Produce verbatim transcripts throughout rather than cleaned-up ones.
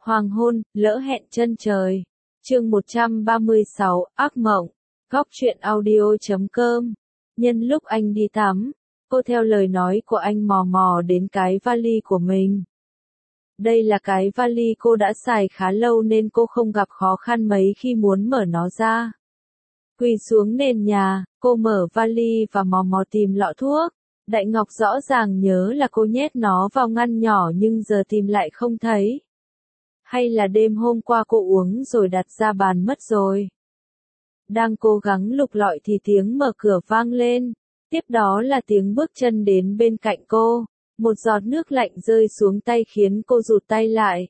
Hoàng hôn, lỡ hẹn chân trời. Chương một trăm ba mươi sáu, ác mộng. Góc truyện audio chấm com. Nhân lúc anh đi tắm, cô theo lời nói của anh mò mò đến cái vali của mình. Đây là cái vali cô đã xài khá lâu nên cô không gặp khó khăn mấy khi muốn mở nó ra. Quỳ xuống nền nhà, cô mở vali và mò mò tìm lọ thuốc. Đại Ngọc rõ ràng nhớ là cô nhét nó vào ngăn nhỏ nhưng giờ tìm lại không thấy. Hay là đêm hôm qua cô uống rồi đặt ra bàn mất rồi. Đang cố gắng lục lọi thì tiếng mở cửa vang lên. Tiếp đó là tiếng bước chân đến bên cạnh cô. Một giọt nước lạnh rơi xuống tay khiến cô rụt tay lại.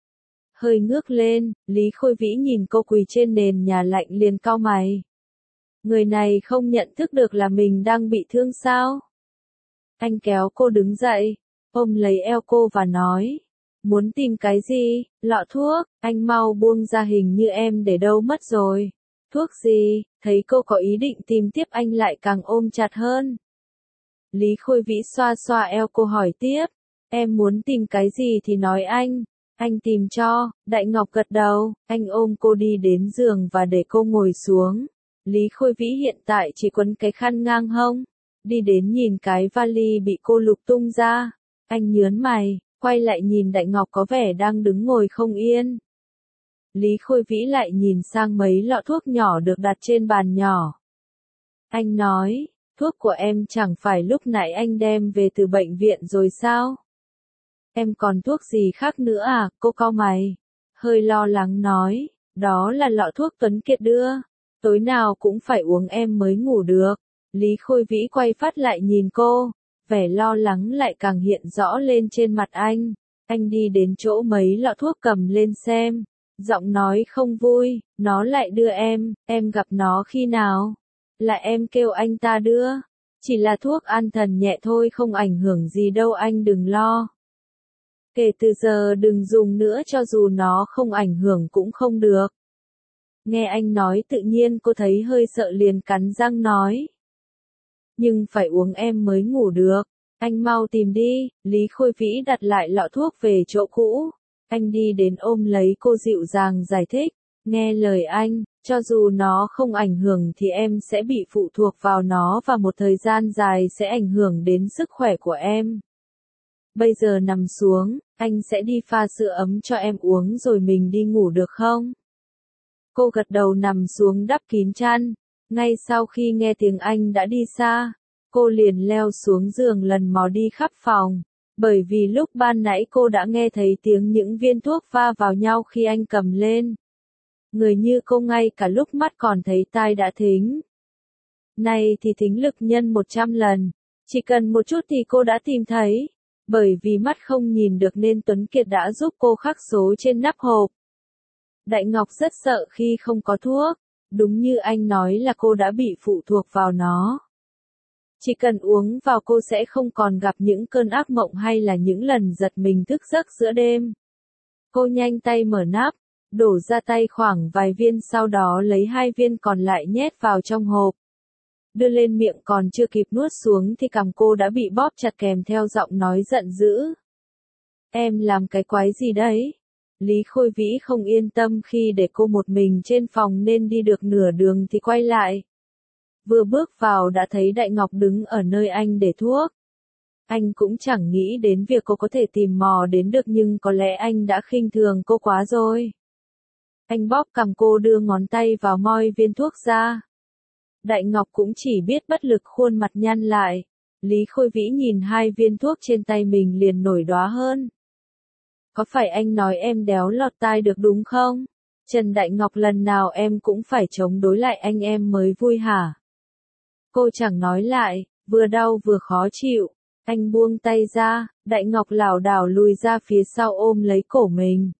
Hơi ngước lên, Lý Khôi Vĩ nhìn cô quỳ trên nền nhà lạnh liền cau mày. Người này không nhận thức được là mình đang bị thương sao? Anh kéo cô đứng dậy, ôm lấy eo cô và nói. Muốn tìm cái gì? Lọ thuốc, anh mau buông ra, hình như em để đâu mất rồi. Thuốc gì? Thấy cô có ý định tìm tiếp anh lại càng ôm chặt hơn. Lý Khôi Vĩ xoa xoa eo cô hỏi tiếp. Em muốn tìm cái gì thì nói anh. Anh tìm cho. Đại Ngọc gật đầu. Anh ôm cô đi đến giường và để cô ngồi xuống. Lý Khôi Vĩ hiện tại chỉ quấn cái khăn ngang hông. Đi đến nhìn cái vali bị cô lục tung ra. Anh nhớn mày, quay lại nhìn Đại Ngọc có vẻ đang đứng ngồi không yên. Lý Khôi Vĩ lại nhìn sang mấy lọ thuốc nhỏ được đặt trên bàn nhỏ. Anh nói, thuốc của em chẳng phải lúc nãy anh đem về từ bệnh viện rồi sao? Em còn thuốc gì khác nữa à? Cô cau mày, hơi lo lắng nói, đó là lọ thuốc Tuấn Kiệt đưa. Tối nào cũng phải uống em mới ngủ được. Lý Khôi Vĩ quay phát lại nhìn cô, vẻ lo lắng lại càng hiện rõ lên trên mặt anh. Anh đi đến chỗ mấy lọ thuốc cầm lên xem, giọng nói không vui, nó lại đưa em, em gặp nó khi nào? Là em kêu anh ta đưa, chỉ là thuốc an thần nhẹ thôi, không ảnh hưởng gì đâu, anh đừng lo. Kể từ giờ đừng dùng nữa, cho dù nó không ảnh hưởng cũng không được. Nghe anh nói tự nhiên cô thấy hơi sợ liền cắn răng nói. Nhưng phải uống em mới ngủ được. Anh mau tìm đi. Lý Khôi Vĩ đặt lại lọ thuốc về chỗ cũ. Anh đi đến ôm lấy cô dịu dàng giải thích. Nghe lời anh, cho dù nó không ảnh hưởng thì em sẽ bị phụ thuộc vào nó và một thời gian dài sẽ ảnh hưởng đến sức khỏe của em. Bây giờ nằm xuống, anh sẽ đi pha sữa ấm cho em uống rồi mình đi ngủ được không? Cô gật đầu nằm xuống đắp kín chăn. Ngay sau khi nghe tiếng anh đã đi xa, cô liền leo xuống giường lần mò đi khắp phòng, bởi vì lúc ban nãy cô đã nghe thấy tiếng những viên thuốc va vào nhau khi anh cầm lên. Người như cô ngay cả lúc mắt còn thấy tai đã thính. Này thì thính lực nhân một trăm lần, chỉ cần một chút thì cô đã tìm thấy, bởi vì mắt không nhìn được nên Tuấn Kiệt đã giúp cô khắc số trên nắp hộp. Đại Ngọc rất sợ khi không có thuốc. Đúng như anh nói là cô đã bị phụ thuộc vào nó. Chỉ cần uống vào cô sẽ không còn gặp những cơn ác mộng hay là những lần giật mình thức giấc giữa đêm. Cô nhanh tay mở nắp, đổ ra tay khoảng vài viên, sau đó lấy hai viên còn lại nhét vào trong hộp. Đưa lên miệng còn chưa kịp nuốt xuống thì cằm cô đã bị bóp chặt kèm theo giọng nói giận dữ. Em làm cái quái gì đấy? Lý Khôi Vĩ không yên tâm khi để cô một mình trên phòng nên đi được nửa đường thì quay lại. Vừa bước vào đã thấy Đại Ngọc đứng ở nơi anh để thuốc. Anh cũng chẳng nghĩ đến việc cô có thể tìm mò đến được, nhưng có lẽ anh đã khinh thường cô quá rồi. Anh bóp cằm cô, đưa ngón tay vào moi viên thuốc ra. Đại Ngọc cũng chỉ biết bất lực khuôn mặt nhăn lại. Lý Khôi Vĩ nhìn hai viên thuốc trên tay mình liền nổi đoá hơn. Có phải anh nói em đéo lọt tai được đúng không? Trần Đại Ngọc, lần nào em cũng phải chống đối lại anh em mới vui hả? Cô chẳng nói lại, vừa đau vừa khó chịu. Anh buông tay ra, Đại Ngọc lảo đảo lùi ra phía sau ôm lấy cổ mình.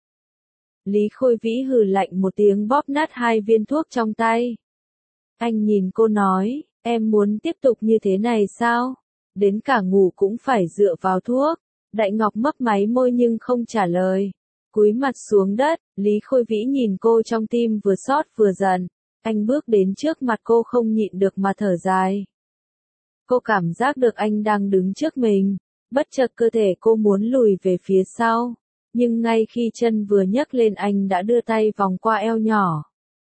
Lý Khôi Vĩ hừ lạnh một tiếng, bóp nát hai viên thuốc trong tay. Anh nhìn cô nói, em muốn tiếp tục như thế này sao? Đến cả ngủ cũng phải dựa vào thuốc. Đại Ngọc mấp máy môi nhưng không trả lời. Cúi mặt xuống đất, Lý Khôi Vĩ nhìn cô trong tim vừa xót vừa giận. Anh bước đến trước mặt cô không nhịn được mà thở dài. Cô cảm giác được anh đang đứng trước mình. Bất chợt cơ thể cô muốn lùi về phía sau. Nhưng ngay khi chân vừa nhấc lên anh đã đưa tay vòng qua eo nhỏ,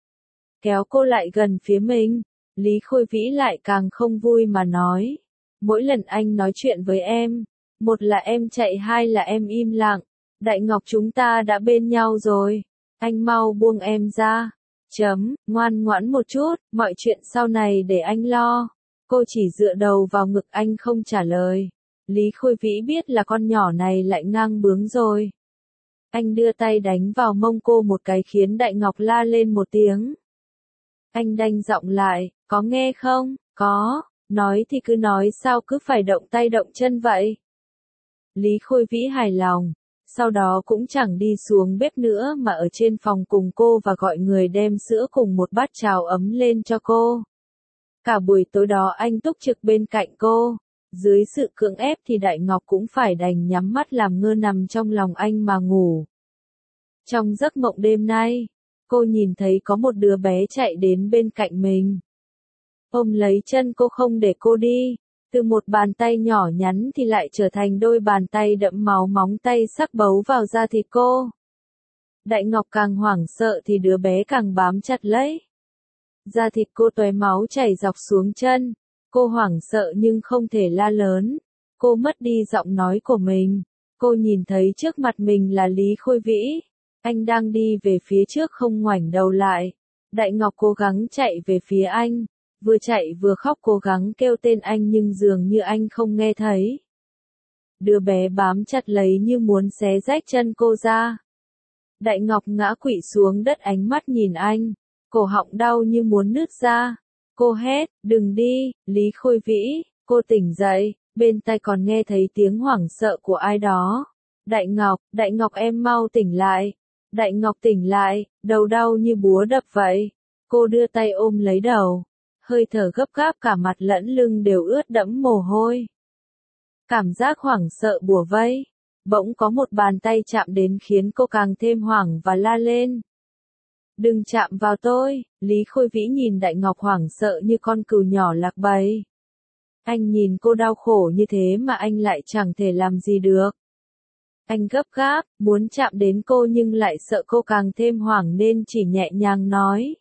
kéo cô lại gần phía mình. Lý Khôi Vĩ lại càng không vui mà nói. Mỗi lần anh nói chuyện với em, một là em chạy hai là em im lặng. Đại Ngọc chúng ta đã bên nhau rồi. Anh mau buông em ra. Chấm, ngoan ngoãn một chút, mọi chuyện sau này để anh lo. Cô chỉ dựa đầu vào ngực anh không trả lời. Lý Khôi Vĩ biết là con nhỏ này lại ngang bướng rồi. Anh đưa tay đánh vào mông cô một cái khiến Đại Ngọc la lên một tiếng. Anh đanh giọng lại, có nghe không? Có, nói thì cứ nói sao cứ phải động tay động chân vậy? Lý Khôi Vĩ hài lòng, sau đó cũng chẳng đi xuống bếp nữa mà ở trên phòng cùng cô và gọi người đem sữa cùng một bát cháo ấm lên cho cô. Cả buổi tối đó anh túc trực bên cạnh cô. Dưới sự cưỡng ép thì Đại Ngọc cũng phải đành nhắm mắt làm ngơ nằm trong lòng anh mà ngủ. Trong giấc mộng đêm nay, cô nhìn thấy có một đứa bé chạy đến bên cạnh mình. Ôm lấy chân cô không để cô đi, từ một bàn tay nhỏ nhắn thì lại trở thành đôi bàn tay đẫm máu móng tay sắc bấu vào da thịt cô. Đại Ngọc càng hoảng sợ thì đứa bé càng bám chặt lấy. Da thịt cô tóe máu chảy dọc xuống chân. Cô hoảng sợ nhưng không thể la lớn. Cô mất đi giọng nói của mình. Cô nhìn thấy trước mặt mình là Lý Khôi Vĩ. Anh đang đi về phía trước không ngoảnh đầu lại. Đại Ngọc cố gắng chạy về phía anh. Vừa chạy vừa khóc cố gắng kêu tên anh nhưng dường như anh không nghe thấy. Đứa bé bám chặt lấy như muốn xé rách chân cô ra. Đại Ngọc ngã quỵ xuống đất ánh mắt nhìn anh. Cổ họng đau như muốn nứt ra. Cô hét, đừng đi, Lý Khôi Vĩ. Cô tỉnh dậy, bên tai còn nghe thấy tiếng hoảng sợ của ai đó. Đại Ngọc, Đại Ngọc em mau tỉnh lại. Đại Ngọc tỉnh lại, đầu đau như búa đập vậy. Cô đưa tay ôm lấy đầu. Hơi thở gấp gáp cả mặt lẫn lưng đều ướt đẫm mồ hôi. Cảm giác hoảng sợ bủa vây. Bỗng có một bàn tay chạm đến khiến cô càng thêm hoảng và la lên. Đừng chạm vào tôi, Lý Khôi Vĩ nhìn Đại Ngọc hoảng sợ như con cừu nhỏ lạc bầy. Anh nhìn cô đau khổ như thế mà anh lại chẳng thể làm gì được. Anh gấp gáp, muốn chạm đến cô nhưng lại sợ cô càng thêm hoảng nên chỉ nhẹ nhàng nói.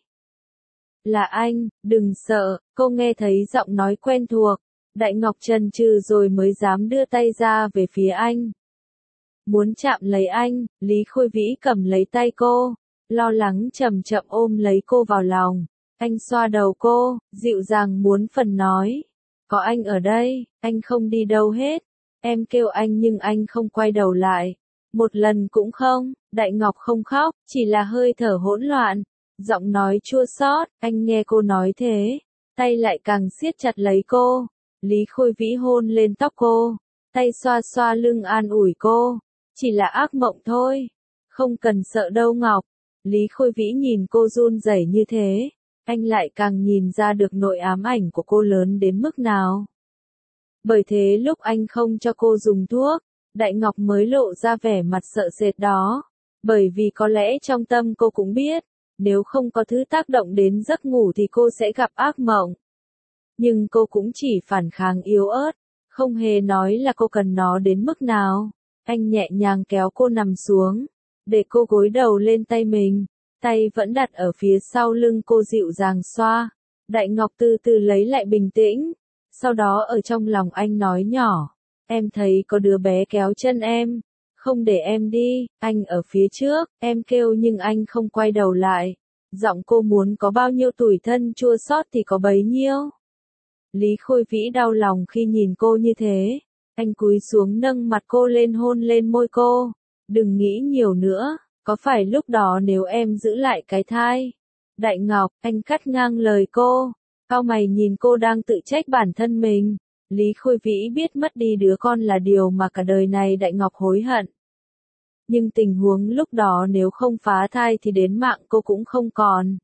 Là anh, đừng sợ, cô nghe thấy giọng nói quen thuộc. Đại Ngọc chần chừ rồi mới dám đưa tay ra về phía anh. Muốn chạm lấy anh, Lý Khôi Vĩ cầm lấy tay cô. Lo lắng chậm chậm ôm lấy cô vào lòng. Anh xoa đầu cô, dịu dàng muốn phần nói. Có anh ở đây, anh không đi đâu hết. Em kêu anh nhưng anh không quay đầu lại. Một lần cũng không, Đại Ngọc không khóc, chỉ là hơi thở hỗn loạn. Giọng nói chua xót, anh nghe cô nói thế. Tay lại càng siết chặt lấy cô. Lý Khôi Vĩ hôn lên tóc cô. Tay xoa xoa lưng an ủi cô. Chỉ là ác mộng thôi. Không cần sợ đâu Ngọc. Lý Khôi Vĩ nhìn cô run rẩy như thế, anh lại càng nhìn ra được nỗi ám ảnh của cô lớn đến mức nào. Bởi thế lúc anh không cho cô dùng thuốc, Đại Ngọc mới lộ ra vẻ mặt sợ sệt đó. Bởi vì có lẽ trong tâm cô cũng biết, nếu không có thứ tác động đến giấc ngủ thì cô sẽ gặp ác mộng. Nhưng cô cũng chỉ phản kháng yếu ớt, không hề nói là cô cần nó đến mức nào. Anh nhẹ nhàng kéo cô nằm xuống. Để cô gối đầu lên tay mình, tay vẫn đặt ở phía sau lưng cô dịu dàng xoa. Đại Ngọc từ từ lấy lại bình tĩnh, sau đó ở trong lòng anh nói nhỏ, em thấy có đứa bé kéo chân em, không để em đi, anh ở phía trước, em kêu nhưng anh không quay đầu lại. Giọng cô muốn có bao nhiêu tủi thân chua xót thì có bấy nhiêu. Lý Khôi Vĩ đau lòng khi nhìn cô như thế, anh cúi xuống nâng mặt cô lên hôn lên môi cô. Đừng nghĩ nhiều nữa, có phải lúc đó nếu em giữ lại cái thai? Đại Ngọc, anh cắt ngang lời cô. Cau mày nhìn cô đang tự trách bản thân mình. Lý Khôi Vĩ biết mất đi đứa con là điều mà cả đời này Đại Ngọc hối hận. Nhưng tình huống lúc đó nếu không phá thai thì đến mạng cô cũng không còn.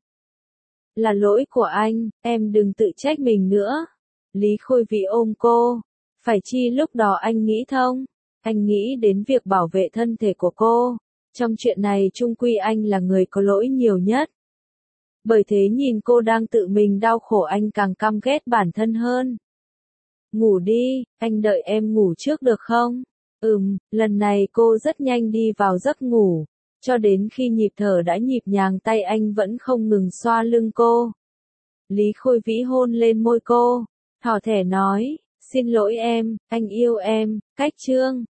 Là lỗi của anh, em đừng tự trách mình nữa. Lý Khôi Vĩ ôm cô. Phải chi lúc đó anh nghĩ thông. Anh nghĩ đến việc bảo vệ thân thể của cô. Trong chuyện này chung quy anh là người có lỗi nhiều nhất. Bởi thế nhìn cô đang tự mình đau khổ anh càng căm ghét bản thân hơn. Ngủ đi, anh đợi em ngủ trước được không? Ừm, lần này cô rất nhanh đi vào giấc ngủ, cho đến khi nhịp thở đã nhịp nhàng tay anh vẫn không ngừng xoa lưng cô. Lý Khôi Vĩ hôn lên môi cô, thỏ thẻ nói, xin lỗi em, anh yêu em, cách chương.